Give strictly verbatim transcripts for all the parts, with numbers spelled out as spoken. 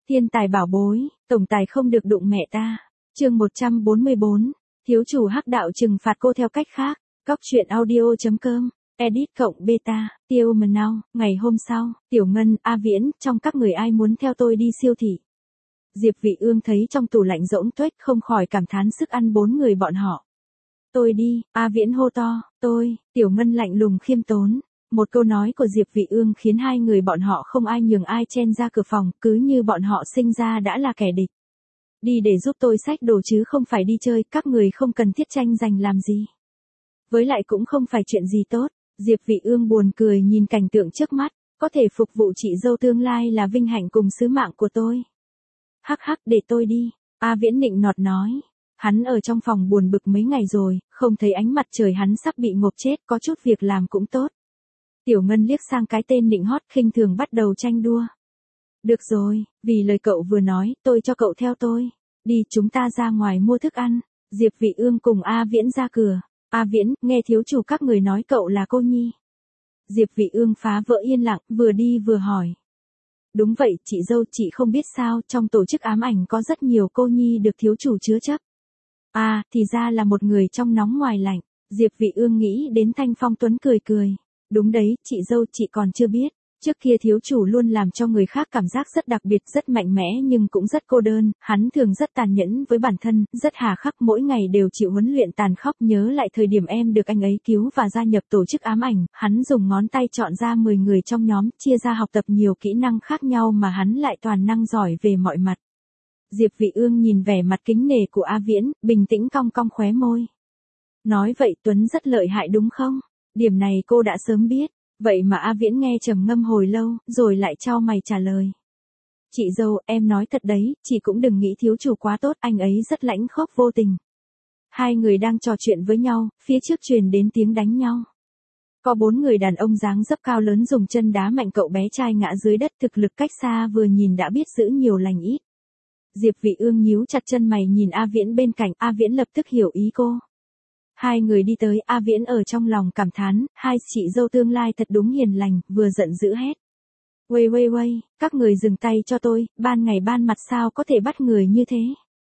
Thiên tài bảo bối, tổng tài không được đụng mẹ ta. Chương một trăm bốn mươi bốn, thiếu chủ hắc đạo trừng phạt cô theo cách khác. Cóc truyện audio.com, edit cộng beta, tiêu mần nào. Ngày hôm sau, Tiểu Ngân, A Viễn, trong các người ai muốn theo tôi đi siêu thị. Diệp Vị Ương thấy trong tủ lạnh rỗng tuếch không khỏi cảm thán sức ăn bốn người bọn họ. Tôi đi, A Viễn hô to, tôi, Tiểu Ngân lạnh lùng khiêm tốn. Một câu nói của Diệp Vị Ương khiến hai người bọn họ không ai nhường ai chen ra cửa phòng, cứ như bọn họ sinh ra đã là kẻ địch. Đi để giúp tôi xách đồ chứ không phải đi chơi, các người không cần thiết tranh giành làm gì. Với lại cũng không phải chuyện gì tốt. Diệp Vị Ương buồn cười nhìn cảnh tượng trước mắt, có thể phục vụ chị dâu tương lai là vinh hạnh cùng sứ mạng của tôi. Hắc hắc, để tôi đi, A Viễn nịnh nọt nói. Hắn ở trong phòng buồn bực mấy ngày rồi, không thấy ánh mặt trời hắn sắp bị ngộp chết, có chút việc làm cũng tốt. Tiểu Ngân liếc sang cái tên nịnh hót khinh thường bắt đầu tranh đua. Được rồi, vì lời cậu vừa nói, tôi cho cậu theo tôi. Đi, chúng ta ra ngoài mua thức ăn. Diệp Vị Ương cùng A Viễn ra cửa. A Viễn, nghe thiếu chủ các người nói cậu là cô nhi. Diệp Vị Ương phá vỡ yên lặng, vừa đi vừa hỏi. Đúng vậy, chị dâu, chị không biết sao, trong tổ chức ám ảnh có rất nhiều cô nhi được thiếu chủ chứa chấp. À, thì ra là một người trong nóng ngoài lạnh. Diệp Vị Ương nghĩ đến Thanh Phong Tuấn cười cười. Đúng đấy, chị dâu, chị còn chưa biết. Trước kia thiếu chủ luôn làm cho người khác cảm giác rất đặc biệt, rất mạnh mẽ nhưng cũng rất cô đơn, hắn thường rất tàn nhẫn với bản thân, rất hà khắc, mỗi ngày đều chịu huấn luyện tàn khốc. Nhớ lại thời điểm em được anh ấy cứu và gia nhập tổ chức ám ảnh, hắn dùng ngón tay chọn ra mười người trong nhóm, chia ra học tập nhiều kỹ năng khác nhau mà hắn lại toàn năng giỏi về mọi mặt. Diệp Vị Ương nhìn vẻ mặt kính nể của A Viễn, bình tĩnh cong cong khóe môi. Nói vậy Tuấn rất lợi hại đúng không? Điểm này cô đã sớm biết. Vậy mà A Viễn nghe trầm ngâm hồi lâu, rồi lại chau mày trả lời. Chị dâu, em nói thật đấy, chị cũng đừng nghĩ thiếu chủ quá tốt, anh ấy rất lãnh khốc vô tình. Hai người đang trò chuyện với nhau, phía trước truyền đến tiếng đánh nhau. Có bốn người đàn ông dáng dấp cao lớn dùng chân đá mạnh cậu bé trai ngã dưới đất, thực lực cách xa vừa nhìn đã biết giữ nhiều lành ít. Diệp Vị Ương nhíu chặt chân mày nhìn A Viễn bên cạnh, A Viễn lập tức hiểu ý cô. Hai người đi tới, A Viễn ở trong lòng cảm thán, hai chị dâu tương lai thật đúng hiền lành, vừa giận dữ hét. Uây uây uây, các người dừng tay cho tôi, ban ngày ban mặt sao có thể bắt người như thế.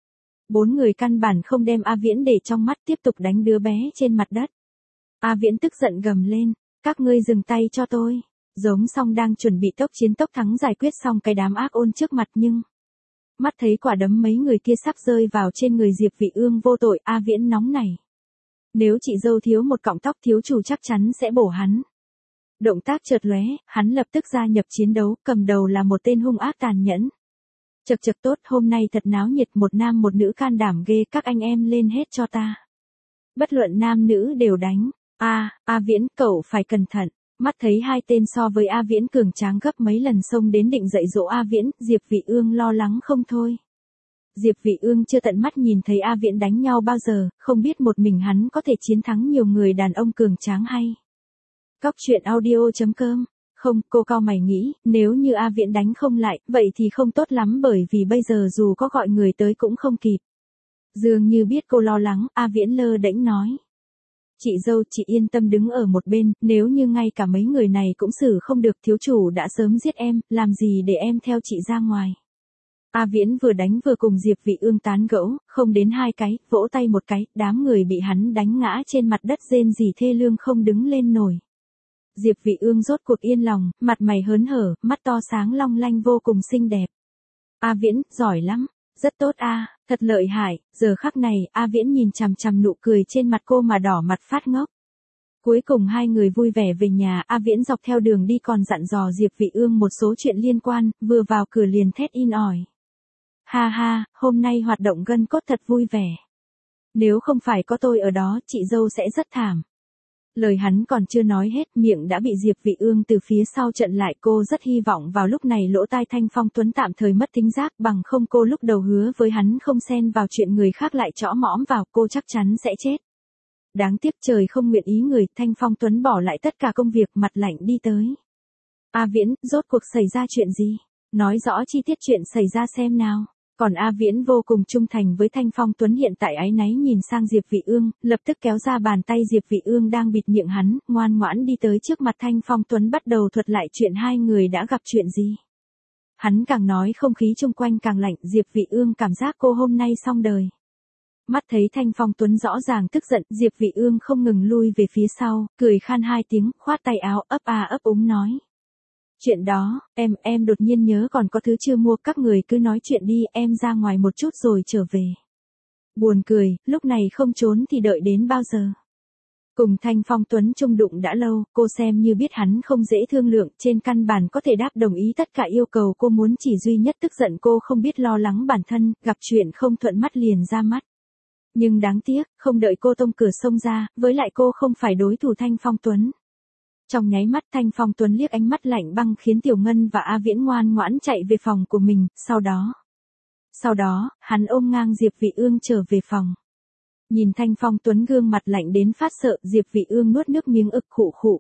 Bốn người căn bản không đem A Viễn để trong mắt, tiếp tục đánh đứa bé trên mặt đất. A Viễn tức giận gầm lên, các ngươi dừng tay cho tôi. Giống xong đang chuẩn bị tốc chiến tốc thắng giải quyết xong cái đám ác ôn trước mặt nhưng... Mắt thấy quả đấm mấy người kia sắp rơi vào trên người Diệp Vị Ương vô tội, A Viễn nóng nảy. Nếu chị dâu thiếu một cọng tóc thiếu chủ chắc chắn sẽ bổ hắn. Động tác chợt lóe, hắn lập tức gia nhập chiến đấu, cầm đầu là một tên hung ác tàn nhẫn. Chật chật tốt, hôm nay thật náo nhiệt, một nam một nữ can đảm ghê, các anh em lên hết cho ta. Bất luận nam nữ đều đánh. A, A Viễn, cậu phải cẩn thận. Mắt thấy hai tên so với A Viễn cường tráng gấp mấy lần xông đến định dạy dỗ A Viễn, Diệp Vị Ương lo lắng không thôi. Diệp Vị Ương chưa tận mắt nhìn thấy A Viễn đánh nhau bao giờ, không biết một mình hắn có thể chiến thắng nhiều người đàn ông cường tráng hay. Cóc truyện audio.com, không, cô cao mày nghĩ, nếu như A Viễn đánh không lại, vậy thì không tốt lắm bởi vì bây giờ dù có gọi người tới cũng không kịp. Dường như biết cô lo lắng, A Viễn lơ đễnh nói. Chị dâu, chị yên tâm đứng ở một bên, nếu như ngay cả mấy người này cũng xử không được, thiếu chủ đã sớm giết em, làm gì để em theo chị ra ngoài. A Viễn vừa đánh vừa cùng Diệp Vị Ương tán gẫu, không đến hai cái, vỗ tay một cái, đám người bị hắn đánh ngã trên mặt đất rên rỉ thê lương không đứng lên nổi. Diệp Vị Ương rốt cuộc yên lòng, mặt mày hớn hở, mắt to sáng long lanh vô cùng xinh đẹp. A Viễn, giỏi lắm, rất tốt a, thật lợi hại. Giờ khắc này, A Viễn nhìn chằm chằm nụ cười trên mặt cô mà đỏ mặt phát ngốc. Cuối cùng hai người vui vẻ về nhà, A Viễn dọc theo đường đi còn dặn dò Diệp Vị Ương một số chuyện liên quan, vừa vào cửa liền thét in ỏi. Ha ha, hôm nay hoạt động gân cốt thật vui vẻ. Nếu không phải có tôi ở đó, chị dâu sẽ rất thảm. Lời hắn còn chưa nói hết, miệng đã bị Diệp Vị Ương từ phía sau chặn lại. Cô rất hy vọng vào lúc này lỗ tai Thanh Phong Tuấn tạm thời mất thính giác, bằng không cô lúc đầu hứa với hắn không xen vào chuyện người khác lại chõ mõm vào, cô chắc chắn sẽ chết. Đáng tiếc trời không nguyện ý người, Thanh Phong Tuấn bỏ lại tất cả công việc, mặt lạnh đi tới. A Viễn, rốt cuộc xảy ra chuyện gì? Nói rõ chi tiết chuyện xảy ra xem nào. Còn A Viễn vô cùng trung thành với Thanh Phong Tuấn, hiện tại áy náy nhìn sang Diệp Vị Ương, lập tức kéo ra bàn tay Diệp Vị Ương đang bịt miệng hắn, ngoan ngoãn đi tới trước mặt Thanh Phong Tuấn bắt đầu thuật lại chuyện hai người đã gặp chuyện gì. Hắn càng nói không khí chung quanh càng lạnh, Diệp Vị Ương cảm giác cô hôm nay xong đời. Mắt thấy Thanh Phong Tuấn rõ ràng tức giận, Diệp Vị Ương không ngừng lui về phía sau, cười khan hai tiếng, khoát tay áo, ấp a ấp úng nói. Chuyện đó, em, em đột nhiên nhớ còn có thứ chưa mua, các người cứ nói chuyện đi, em ra ngoài một chút rồi trở về. Buồn cười, lúc này không trốn thì đợi đến bao giờ. Cùng Thanh Phong Tuấn chung đụng đã lâu, cô xem như biết hắn không dễ thương lượng, trên căn bản có thể đáp đồng ý tất cả yêu cầu cô muốn, chỉ duy nhất tức giận cô không biết lo lắng bản thân, gặp chuyện không thuận mắt liền ra mắt. Nhưng đáng tiếc, không đợi cô tông cửa xông ra, với lại cô không phải đối thủ Thanh Phong Tuấn. Trong nháy mắt Thanh Phong Tuấn liếc ánh mắt lạnh băng khiến Tiểu Ngân và A Viễn ngoan ngoãn chạy về phòng của mình, sau đó. Sau đó, hắn ôm ngang Diệp Vị Ương trở về phòng. Nhìn Thanh Phong Tuấn gương mặt lạnh đến phát sợ, Diệp Vị Ương nuốt nước miếng ực khụ khụ.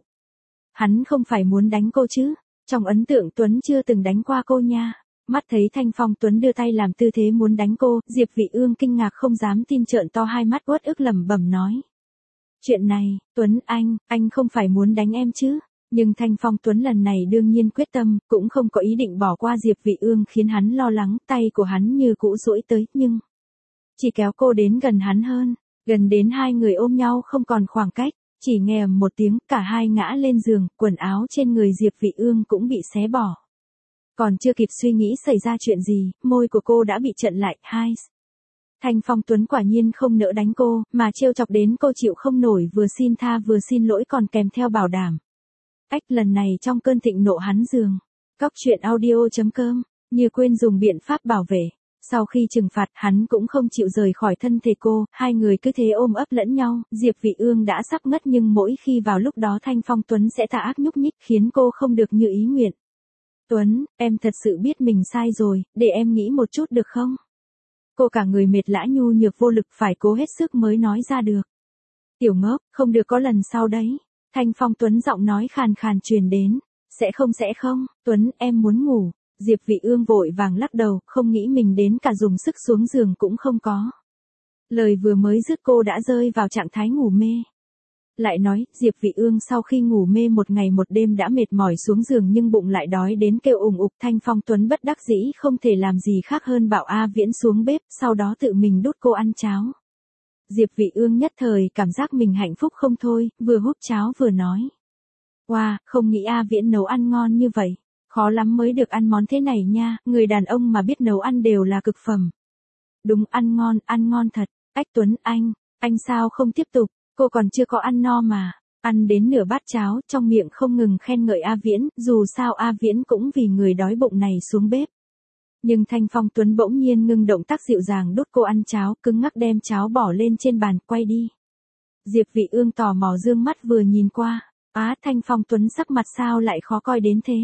Hắn không phải muốn đánh cô chứ? Trong ấn tượng Tuấn chưa từng đánh qua cô nha. Mắt thấy Thanh Phong Tuấn đưa tay làm tư thế muốn đánh cô, Diệp Vị Ương kinh ngạc không dám tin, trợn to hai mắt uất ức lẩm bẩm nói. Chuyện này, Tuấn anh, anh không phải muốn đánh em chứ? Nhưng Thanh Phong Tuấn lần này đương nhiên quyết tâm, cũng không có ý định bỏ qua Diệp Vị Ương, khiến hắn lo lắng, tay của hắn như cũ duỗi tới, nhưng chỉ kéo cô đến gần hắn hơn, gần đến hai người ôm nhau không còn khoảng cách, chỉ nghe ầm một tiếng, cả hai ngã lên giường, quần áo trên người Diệp Vị Ương cũng bị xé bỏ. Còn chưa kịp suy nghĩ xảy ra chuyện gì, môi của cô đã bị chặn lại, hai. Thanh Phong Tuấn quả nhiên không nỡ đánh cô, mà trêu chọc đến cô chịu không nổi, vừa xin tha vừa xin lỗi còn kèm theo bảo đảm. Ách, lần này trong cơn thịnh nộ hắn giường. Cóc truyện audio chấm com, như quên dùng biện pháp bảo vệ. Sau khi trừng phạt, hắn cũng không chịu rời khỏi thân thể cô, hai người cứ thế ôm ấp lẫn nhau, Diệp Vị Ương đã sắp ngất nhưng mỗi khi vào lúc đó Thanh Phong Tuấn sẽ tà ác nhúc nhích khiến cô không được như ý nguyện. Tuấn, em thật sự biết mình sai rồi, để em nghĩ một chút được không? Cô cả người mệt lã nhu nhược vô lực, phải cố hết sức mới nói ra được. Tiểu ngốc, không được có lần sau đấy. Thanh Phong Tuấn giọng nói khàn khàn truyền đến. Sẽ không sẽ không, Tuấn, em muốn ngủ. Diệp Vị Ương vội vàng lắc đầu, không nghĩ mình đến cả dùng sức xuống giường cũng không có. Lời vừa mới dứt cô đã rơi vào trạng thái ngủ mê. Lại nói, Diệp Vị Ương sau khi ngủ mê một ngày một đêm đã mệt mỏi xuống giường nhưng bụng lại đói đến kêu ùng ục. Thanh Phong Tuấn bất đắc dĩ không thể làm gì khác hơn bảo A Viễn xuống bếp, sau đó tự mình đút cô ăn cháo. Diệp Vị Ương nhất thời cảm giác mình hạnh phúc không thôi, vừa hút cháo vừa nói. Wow, không nghĩ A Viễn nấu ăn ngon như vậy. Khó lắm mới được ăn món thế này nha, người đàn ông mà biết nấu ăn đều là cực phẩm. Đúng, ăn ngon, ăn ngon thật. Ách Tuấn anh, anh sao không tiếp tục, cô còn chưa có ăn no mà. Ăn đến nửa bát cháo, trong miệng không ngừng khen ngợi A Viễn, dù sao A Viễn cũng vì người đói bụng này xuống bếp. Nhưng Thanh Phong Tuấn bỗng nhiên ngưng động tác dịu dàng đút cô ăn cháo, cứng ngắc đem cháo bỏ lên trên bàn, quay đi. Diệp Vị Ương tò mò dương mắt vừa nhìn qua, á, Thanh Phong Tuấn sắc mặt sao lại khó coi đến thế?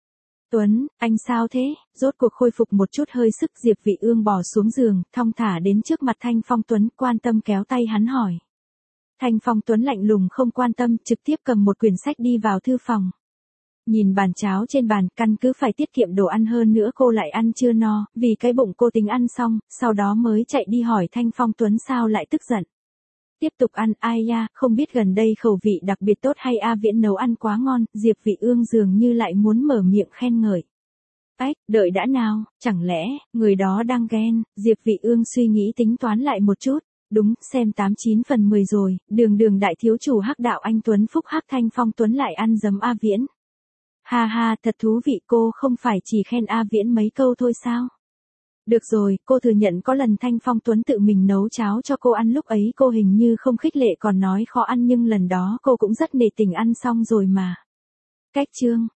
Tuấn, anh sao thế? Rốt cuộc khôi phục một chút hơi sức, Diệp Vị Ương bỏ xuống giường, thong thả đến trước mặt Thanh Phong Tuấn, quan tâm kéo tay hắn hỏi. Thanh Phong Tuấn lạnh lùng không quan tâm, trực tiếp cầm một quyển sách đi vào thư phòng. Nhìn bàn cháo trên bàn, căn cứ phải tiết kiệm đồ ăn hơn nữa cô lại ăn chưa no, vì cái bụng cô tính ăn xong, sau đó mới chạy đi hỏi Thanh Phong Tuấn sao lại tức giận. Tiếp tục ăn, ai ya, không biết gần đây khẩu vị đặc biệt tốt hay A Viễn nấu ăn quá ngon, Diệp Vị Ương dường như lại muốn mở miệng khen ngợi. Ách, đợi đã nào, chẳng lẽ, người đó đang ghen, Diệp Vị Ương suy nghĩ tính toán lại một chút. Đúng, xem tám chín phần mười rồi, đường đường đại thiếu chủ hắc đạo anh Tuấn Phúc hắc Thanh Phong Tuấn lại ăn dấm A Viễn. Ha ha, thật thú vị, cô không phải chỉ khen A Viễn mấy câu thôi sao? Được rồi, cô thừa nhận có lần Thanh Phong Tuấn tự mình nấu cháo cho cô ăn, lúc ấy cô hình như không khích lệ còn nói khó ăn, nhưng lần đó cô cũng rất nể tình ăn xong rồi mà. Cách chương